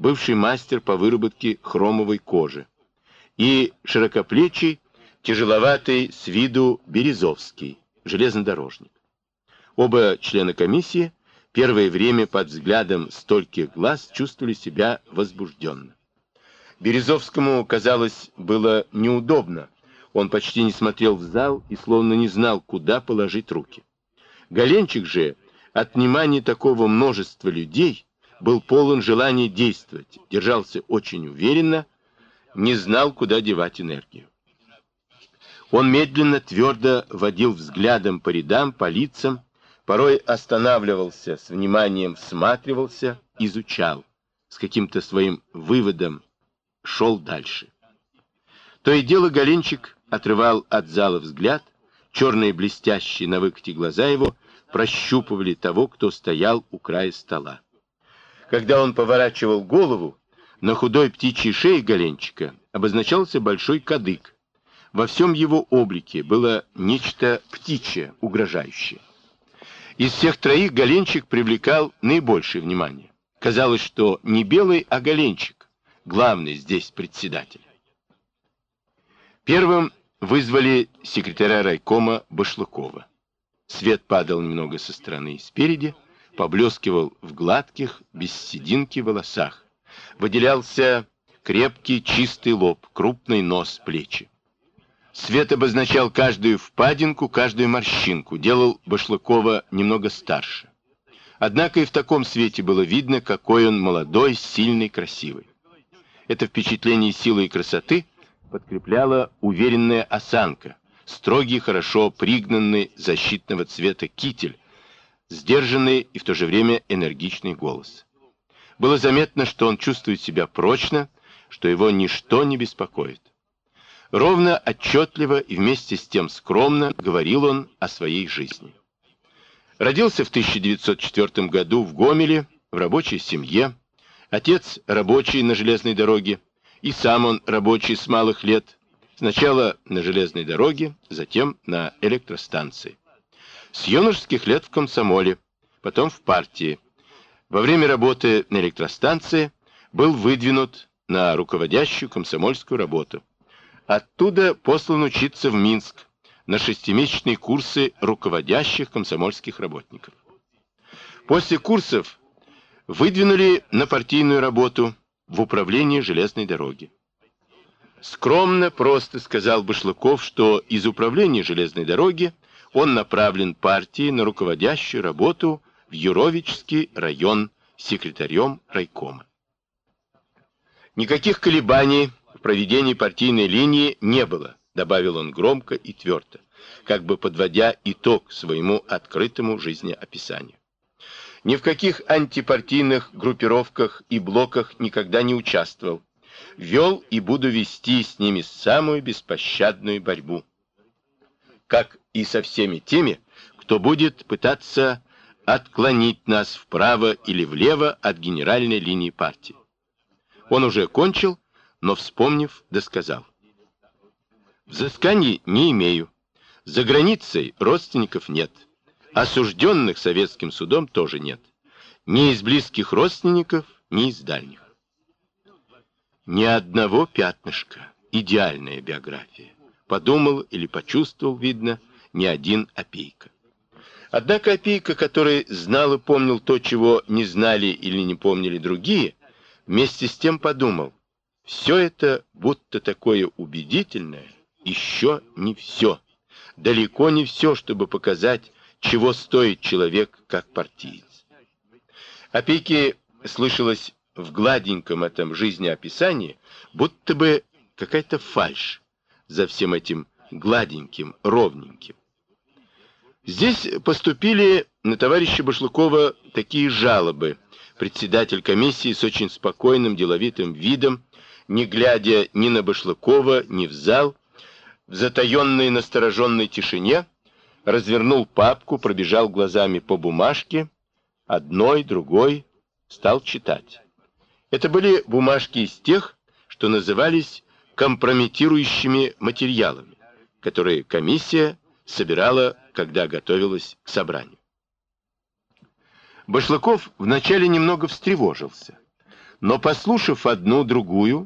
бывший мастер по выработке хромовой кожи, и широкоплечий, тяжеловатый с виду Березовский, железнодорожник. Оба члена комиссии первое время под взглядом стольких глаз чувствовали себя возбужденно. Березовскому, казалось, было неудобно. Он почти не смотрел в зал и словно не знал, куда положить руки. Голенчик же от внимания такого множества людей был полон желания действовать, держался очень уверенно, не знал, куда девать энергию. Он медленно, твердо водил взглядом по рядам, по лицам, порой останавливался, с вниманием всматривался, изучал, с каким-то своим выводом шел дальше. То и дело Голенчик отрывал от зала взгляд, черные блестящие на выкате глаза его прощупывали того, кто стоял у края стола. Когда он поворачивал голову, на худой птичьей шее Голенчика обозначался большой кадык. Во всем его облике было нечто птичье, угрожающее. Из всех троих Голенчик привлекал наибольшее внимание. Казалось, что не Белый, а Голенчик, главный здесь председатель. Первым вызвали секретаря райкома Башлыкова. Свет падал немного со стороны и спереди, поблескивал в гладких, без сединки волосах. Выделялся крепкий, чистый лоб, крупный нос, плечи. Свет обозначал каждую впадинку, каждую морщинку, делал Башлыкова немного старше. Однако и в таком свете было видно, какой он молодой, сильный, красивый. Это впечатление силы и красоты подкрепляла уверенная осанка, строгий, хорошо пригнанный защитного цвета китель, сдержанный и в то же время энергичный голос. Было заметно, что он чувствует себя прочно, что его ничто не беспокоит. Ровно, отчетливо и вместе с тем скромно говорил он о своей жизни. Родился в 1904 году в Гомеле, в рабочей семье. Отец рабочий на железной дороге, и сам он рабочий с малых лет. Сначала на железной дороге, затем на электростанции. С юношеских лет в комсомоле, потом в партии. Во время работы на электростанции был выдвинут на руководящую комсомольскую работу. Оттуда послан учиться в Минск на 6-месячные курсы руководящих комсомольских работников. После курсов выдвинули на партийную работу в управлении железной дороги. Скромно, просто сказал Башлыков, что из управления железной дороги он направлен партией на руководящую работу в Юровичский район секретарем райкома. Никаких колебаний в проведении партийной линии не было, добавил он громко и твердо, как бы подводя итог своему открытому жизнеописанию. Ни в каких антипартийных группировках и блоках никогда не участвовал. Вел и буду вести с ними самую беспощадную борьбу. Как и со всеми теми, кто будет пытаться отклонить нас вправо или влево от генеральной линии партии. Он уже кончил, но, вспомнив, досказал. Взысканий не имею. За границей родственников нет. Осужденных советским судом тоже нет. Ни из близких родственников, ни из дальних. Ни одного пятнышка. Идеальная биография. Подумал или почувствовал, видно, ни один Опейко. Однако Опейко, который знал и помнил то, чего не знали или не помнили другие, вместе с тем подумал, все это, будто такое убедительное, еще не все. Далеко не все, чтобы показать, чего стоит человек как партиец. Опейке слышалось в гладеньком этом жизнеописании, будто бы какая-то фальшь за всем этим гладеньким, ровненьким. Здесь поступили на товарища Башлыкова такие жалобы. Председатель комиссии с очень спокойным, деловитым видом, не глядя ни на Башлыкова, ни в зал, в затаенной настороженной тишине, развернул папку, пробежал глазами по бумажке, одной, другой, стал читать. Это были бумажки из тех, что назывались компрометирующими материалами, которые комиссия собирала, когда готовилась к собранию. Башлыков вначале немного встревожился, Но, послушав одну, другую,